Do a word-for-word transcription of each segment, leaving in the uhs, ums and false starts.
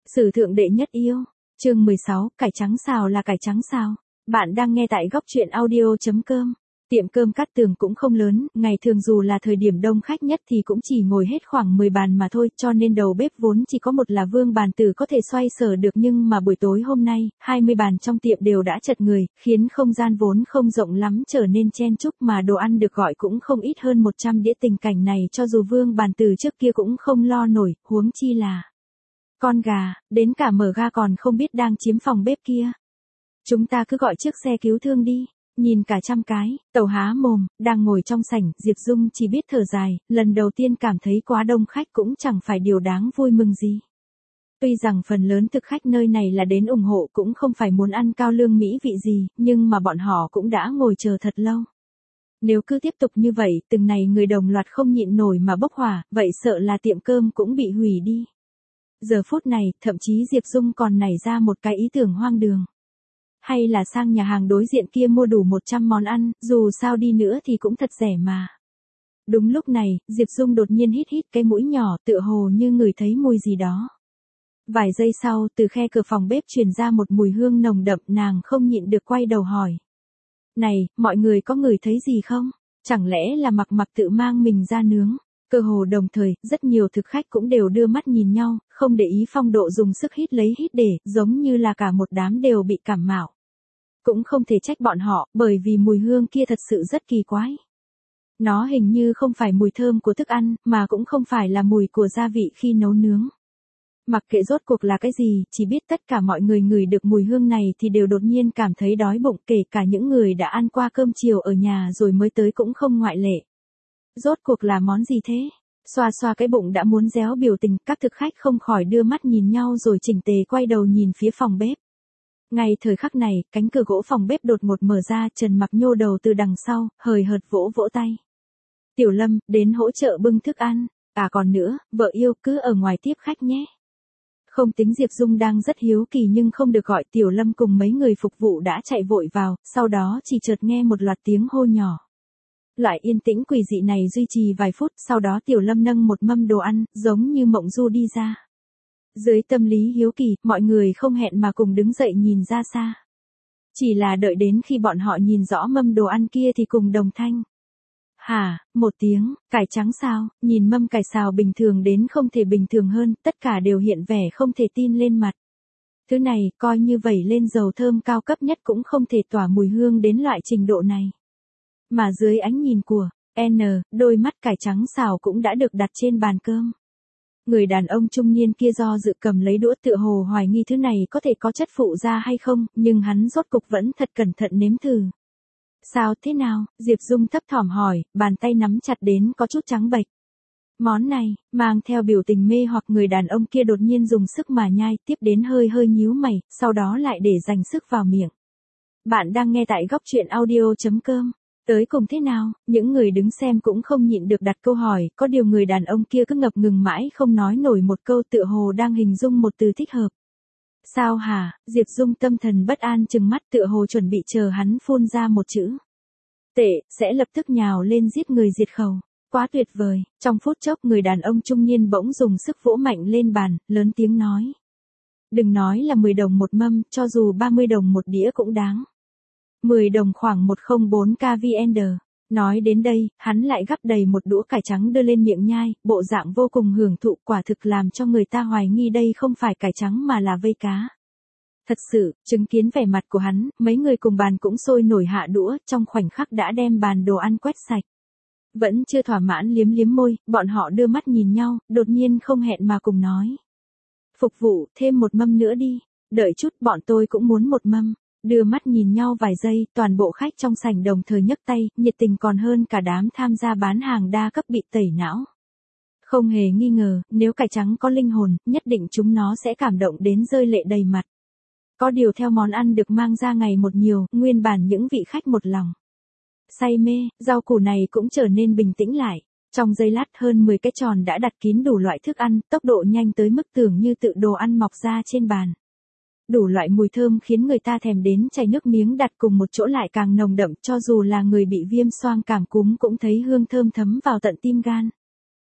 Sử thượng đệ nhất yêu, chương mười sáu, cải trắng xào là cải trắng sao? Bạn đang nghe tại góc truyện audio.com. Tiệm cơm Cát Tường cũng không lớn, ngày thường dù là thời điểm đông khách nhất thì cũng chỉ ngồi hết khoảng mười bàn mà thôi, cho nên đầu bếp vốn chỉ có một là Vương Bàn Tử có thể xoay sở được, nhưng mà buổi tối hôm nay, hai mươi bàn trong tiệm đều đã chật người, khiến không gian vốn không rộng lắm trở nên chen chúc, mà đồ ăn được gọi cũng không ít hơn một trăm đĩa. Tình cảnh này cho dù Vương Bàn Tử trước kia cũng không lo nổi, huống chi là con gà, đến cả mở ga còn không biết đang chiếm phòng bếp kia. Chúng ta cứ gọi chiếc xe cứu thương đi. Nhìn cả trăm cái, tàu há mồm, đang ngồi trong sảnh, Diệp Dung chỉ biết thở dài, lần đầu tiên cảm thấy quá đông khách cũng chẳng phải điều đáng vui mừng gì. Tuy rằng phần lớn thực khách nơi này là đến ủng hộ cũng không phải muốn ăn cao lương mỹ vị gì, nhưng mà bọn họ cũng đã ngồi chờ thật lâu. Nếu cứ tiếp tục như vậy, từng này người đồng loạt không nhịn nổi mà bốc hỏa, vậy sợ là tiệm cơm cũng bị hủy đi. Giờ phút này, thậm chí Diệp Dung còn nảy ra một cái ý tưởng hoang đường. Hay là sang nhà hàng đối diện kia mua đủ một trăm món ăn, dù sao đi nữa thì cũng thật rẻ mà. Đúng lúc này, Diệp Dung đột nhiên hít hít cái mũi nhỏ, tựa hồ như ngửi thấy mùi gì đó. Vài giây sau, từ khe cửa phòng bếp truyền ra một mùi hương nồng đậm, nàng không nhịn được quay đầu hỏi. Này, mọi người có ngửi thấy gì không? Chẳng lẽ là Mặc Mặc tự mang mình ra nướng? Cơ hồ đồng thời, rất nhiều thực khách cũng đều đưa mắt nhìn nhau, không để ý Phong Độ dùng sức hít lấy hít để, giống như là cả một đám đều bị cảm mạo. Cũng không thể trách bọn họ, bởi vì mùi hương kia thật sự rất kỳ quái. Nó hình như không phải mùi thơm của thức ăn, mà cũng không phải là mùi của gia vị khi nấu nướng. Mặc kệ rốt cuộc là cái gì, chỉ biết tất cả mọi người ngửi được mùi hương này thì đều đột nhiên cảm thấy đói bụng, kể cả những người đã ăn qua cơm chiều ở nhà rồi mới tới cũng không ngoại lệ. Rốt cuộc là món gì thế? Xoa xoa cái bụng đã muốn réo biểu tình, các thực khách không khỏi đưa mắt nhìn nhau rồi chỉnh tề quay đầu nhìn phía phòng bếp. Ngay thời khắc này, cánh cửa gỗ phòng bếp đột ngột mở ra, Trần Mặc nhô đầu từ đằng sau, hời hợt vỗ vỗ tay. Tiểu Lâm, đến hỗ trợ bưng thức ăn. À còn nữa, vợ yêu cứ ở ngoài tiếp khách nhé. Không tính Diệp Dung đang rất hiếu kỳ nhưng không được gọi, Tiểu Lâm cùng mấy người phục vụ đã chạy vội vào, sau đó chỉ chợt nghe một loạt tiếng hô nhỏ. Loại yên tĩnh quỷ dị này duy trì vài phút, sau đó Tiểu Lâm nâng một mâm đồ ăn, giống như mộng du đi ra. Dưới tâm lý hiếu kỳ, mọi người không hẹn mà cùng đứng dậy nhìn ra xa. Chỉ là đợi đến khi bọn họ nhìn rõ mâm đồ ăn kia thì cùng đồng thanh. Hả, một tiếng, cải trắng sao, nhìn mâm cải xào bình thường đến không thể bình thường hơn, tất cả đều hiện vẻ không thể tin lên mặt. Thứ này, coi như vẩy lên dầu thơm cao cấp nhất cũng không thể tỏa mùi hương đến loại trình độ này. Mà dưới ánh nhìn của N, đôi mắt cải trắng xào cũng đã được đặt trên bàn cơm. Người đàn ông trung niên kia do dự cầm lấy đũa, tựa hồ hoài nghi thứ này có thể có chất phụ ra hay không, nhưng hắn rốt cục vẫn thật cẩn thận nếm thử. Sao thế nào? Diệp Dung thấp thỏm hỏi, bàn tay nắm chặt đến có chút trắng bệch. Món này, mang theo biểu tình mê hoặc, người đàn ông kia đột nhiên dùng sức mà nhai, tiếp đến hơi hơi nhíu mày, sau đó lại để dành sức vào miệng. Bạn đang nghe tại góc truyện audio.com. Tới cùng thế nào, những người đứng xem cũng không nhịn được đặt câu hỏi, có điều người đàn ông kia cứ ngập ngừng mãi không nói nổi một câu, tựa hồ đang hình dung một từ thích hợp. Sao hả? Diệp Dung tâm thần bất an trừng mắt, tựa hồ chuẩn bị chờ hắn phun ra một chữ. Tệ, sẽ lập tức nhào lên giết người diệt khẩu. Quá tuyệt vời, trong phút chốc người đàn ông trung niên bỗng dùng sức vỗ mạnh lên bàn, lớn tiếng nói. Đừng nói là mười đồng một mâm, cho dù ba mươi đồng một đĩa cũng đáng. mười đồng khoảng một không bốn k vê en đê. Nói đến đây, hắn lại gắp đầy một đũa cải trắng đưa lên miệng nhai, bộ dạng vô cùng hưởng thụ, quả thực làm cho người ta hoài nghi đây không phải cải trắng mà là vây cá. Thật sự, chứng kiến vẻ mặt của hắn, mấy người cùng bàn cũng sôi nổi hạ đũa, trong khoảnh khắc đã đem bàn đồ ăn quét sạch. Vẫn chưa thỏa mãn liếm liếm môi, bọn họ đưa mắt nhìn nhau, đột nhiên không hẹn mà cùng nói. Phục vụ, thêm một mâm nữa đi. Đợi chút, bọn tôi cũng muốn một mâm. Đưa mắt nhìn nhau vài giây, toàn bộ khách trong sảnh đồng thời nhấc tay, nhiệt tình còn hơn cả đám tham gia bán hàng đa cấp bị tẩy não. Không hề nghi ngờ, nếu cải trắng có linh hồn, nhất định chúng nó sẽ cảm động đến rơi lệ đầy mặt. Có điều theo món ăn được mang ra ngày một nhiều, nguyên bản những vị khách một lòng say mê, rau củ này cũng trở nên bình tĩnh lại. Trong giây lát hơn mười cái tròn đã đặt kín đủ loại thức ăn, tốc độ nhanh tới mức tưởng như tự đồ ăn mọc ra trên bàn. Đủ loại mùi thơm khiến người ta thèm đến chảy nước miếng, đặt cùng một chỗ lại càng nồng đậm, cho dù là người bị viêm xoang cảm cúm cũng thấy hương thơm thấm vào tận tim gan.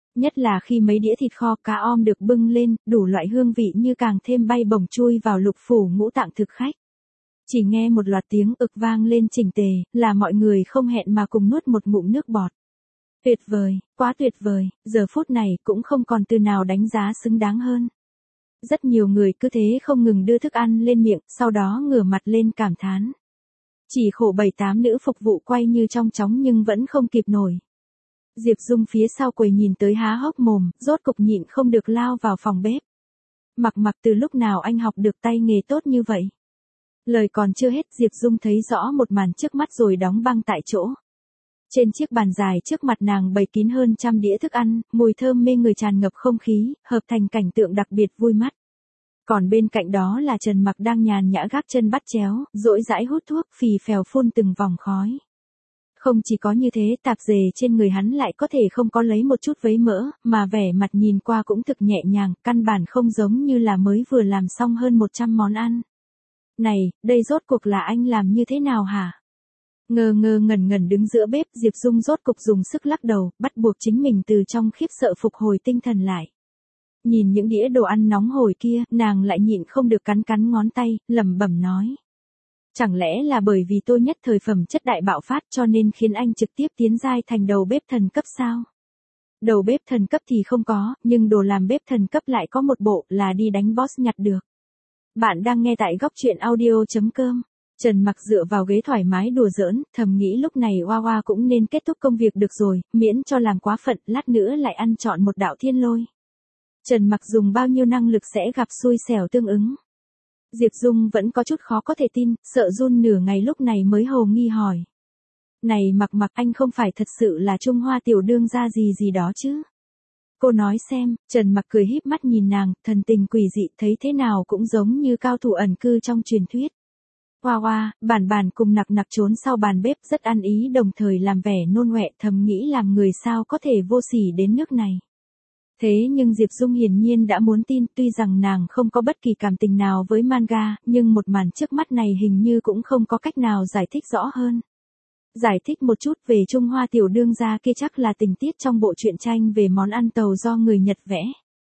Nhất là khi mấy đĩa thịt kho cá om được bưng lên, đủ loại hương vị như càng thêm bay bổng chui vào lục phủ ngũ tạng thực khách. Chỉ nghe một loạt tiếng ực vang lên chỉnh tề, là mọi người không hẹn mà cùng nuốt một ngụm nước bọt. Tuyệt vời, quá tuyệt vời, giờ phút này cũng không còn từ nào đánh giá xứng đáng hơn. Rất nhiều người cứ thế không ngừng đưa thức ăn lên miệng, sau đó ngửa mặt lên cảm thán. Chỉ khổ bảy tám nữ phục vụ quay như trong chóng nhưng vẫn không kịp nổi. Diệp Dung phía sau quầy nhìn tới há hốc mồm, rốt cục nhịn không được lao vào phòng bếp. Mặc mặc từ lúc nào anh học được tay nghề tốt như vậy? Lời còn chưa hết Diệp Dung thấy rõ một màn trước mắt rồi đóng băng tại chỗ. Trên chiếc bàn dài trước mặt nàng bày kín hơn trăm đĩa thức ăn, mùi thơm mê người tràn ngập không khí, hợp thành cảnh tượng đặc biệt vui mắt. Còn bên cạnh đó là Trần Mặc đang nhàn nhã gác chân bắt chéo, rỗi rãi hút thuốc phì phèo phun từng vòng khói. Không chỉ có như thế, tạp dề trên người hắn lại có thể không có lấy một chút vấy mỡ, mà vẻ mặt nhìn qua cũng thực nhẹ nhàng, căn bản không giống như là mới vừa làm xong hơn một trăm món ăn. Này, đây rốt cuộc là anh làm như thế nào hả? Ngơ ngơ ngẩn ngẩn đứng giữa bếp, Diệp Dung rốt cục dùng sức lắc đầu, bắt buộc chính mình từ trong khiếp sợ phục hồi tinh thần lại. Nhìn những đĩa đồ ăn nóng hổi kia, nàng lại nhịn không được cắn cắn ngón tay, lẩm bẩm nói. Chẳng lẽ là bởi vì tôi nhất thời phẩm chất đại bạo phát cho nên khiến anh trực tiếp tiến giai thành đầu bếp thần cấp sao? Đầu bếp thần cấp thì không có, nhưng đồ làm bếp thần cấp lại có một bộ là đi đánh boss nhặt được. Bạn đang nghe tại góc truyện audio chấm com. Trần Mặc dựa vào ghế thoải mái đùa giỡn, thầm nghĩ lúc này Hoa Hoa cũng nên kết thúc công việc được rồi, miễn cho làm quá phận, lát nữa lại ăn trọn một đạo thiên lôi. Trần Mặc dùng bao nhiêu năng lực sẽ gặp xui xẻo tương ứng. Diệp Dung vẫn có chút khó có thể tin, sợ run nửa ngày lúc này mới hồ nghi hỏi. Này Mặc Mặc, anh không phải thật sự là Trung Hoa tiểu đương gia gì gì đó chứ? Cô nói xem. Trần Mặc cười híp mắt nhìn nàng, thần tình quỷ dị, thấy thế nào cũng giống như cao thủ ẩn cư trong truyền thuyết. Hoa Hoa, bản bản cùng nặc nặc trốn sau bàn bếp rất ăn ý, đồng thời làm vẻ nôn ngoẹ, thầm nghĩ làm người sao có thể vô sỉ đến nước này. Thế nhưng Diệp Dung hiển nhiên đã muốn tin, tuy rằng nàng không có bất kỳ cảm tình nào với manga, nhưng một màn trước mắt này hình như cũng không có cách nào giải thích rõ hơn. Giải thích một chút về Trung Hoa tiểu đương gia kia chắc là tình tiết trong bộ truyện tranh về món ăn tàu do người Nhật vẽ.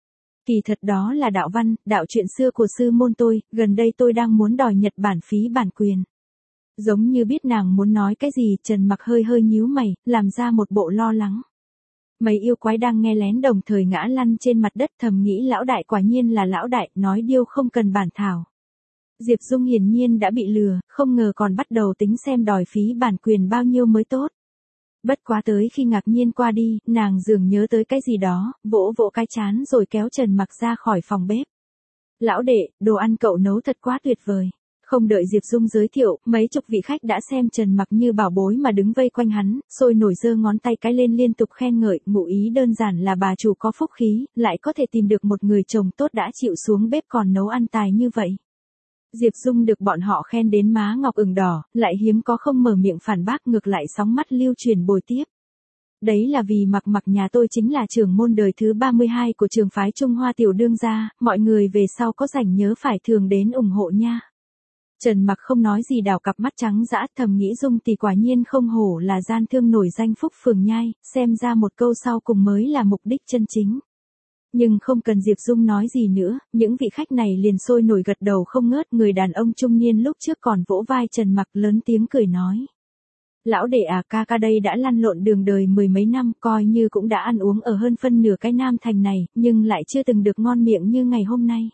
Kỳ thật đó là đạo văn, đạo truyện xưa của sư môn tôi, gần đây tôi đang muốn đòi Nhật Bản phí bản quyền. Giống như biết nàng muốn nói cái gì, Trần Mặc hơi hơi nhíu mày, làm ra một bộ lo lắng. Mấy yêu quái đang nghe lén đồng thời ngã lăn trên mặt đất, thầm nghĩ lão đại quả nhiên là lão đại, nói điêu không cần bản thảo. Diệp Dung hiển nhiên đã bị lừa, không ngờ còn bắt đầu tính xem đòi phí bản quyền bao nhiêu mới tốt. Bất quá tới khi ngạc nhiên qua đi, nàng dường nhớ tới cái gì đó, vỗ vỗ cái chán rồi kéo Trần Mặc ra khỏi phòng bếp. Lão đệ, đồ ăn cậu nấu thật quá tuyệt vời. Không đợi Diệp Dung giới thiệu, mấy chục vị khách đã xem Trần Mặc như bảo bối mà đứng vây quanh hắn, sôi nổi giơ ngón tay cái lên liên tục khen ngợi, ngụ ý đơn giản là bà chủ có phúc khí, lại có thể tìm được một người chồng tốt đã chịu xuống bếp còn nấu ăn tài như vậy. Diệp Dung được bọn họ khen đến má ngọc ửng đỏ, lại hiếm có không mở miệng phản bác, ngược lại sóng mắt lưu truyền bồi tiếp. Đấy là vì Mặc Mặc nhà tôi chính là trưởng môn đời thứ ba mươi hai của trường phái Trung Hoa tiểu đương gia, mọi người về sau có rảnh nhớ phải thường đến ủng hộ nha. Trần Mặc không nói gì, đảo cặp mắt trắng dã, thầm nghĩ Dung tỷ quả nhiên không hổ là gian thương nổi danh phúc phường nhai, xem ra một câu sau cùng mới là mục đích chân chính. Nhưng không cần Diệp Dung nói gì nữa, những vị khách này liền sôi nổi gật đầu không ngớt, người đàn ông trung niên lúc trước còn vỗ vai Trần Mặc lớn tiếng cười nói. Lão đệ à, ca ca đây đã lăn lộn đường đời mười mấy năm, coi như cũng đã ăn uống ở hơn phân nửa cái Nam Thành này, nhưng lại chưa từng được ngon miệng như ngày hôm nay.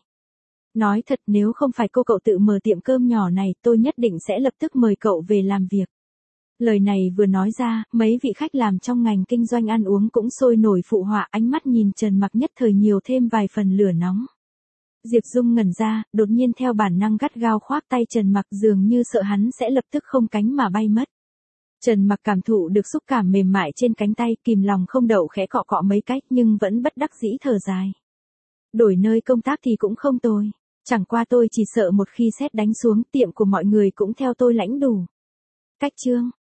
Nói thật, nếu không phải cô cậu tự mở tiệm cơm nhỏ này, tôi nhất định sẽ lập tức mời cậu về làm việc. Lời này vừa nói ra, mấy vị khách làm trong ngành kinh doanh ăn uống cũng sôi nổi phụ họa, ánh mắt nhìn Trần Mặc nhất thời nhiều thêm vài phần lửa nóng. Diệp Dung ngẩn ra, đột nhiên theo bản năng gắt gao khoác tay Trần Mặc, dường như sợ hắn sẽ lập tức không cánh mà bay mất. Trần Mặc cảm thụ được xúc cảm mềm mại trên cánh tay, kìm lòng không đậu khẽ cọ cọ mấy cách nhưng vẫn bất đắc dĩ thở dài. Đổi nơi công tác thì cũng không tồi. Chẳng qua tôi chỉ sợ một khi sét đánh xuống, tiệm của mọi người cũng theo tôi lãnh đủ. Cách chương,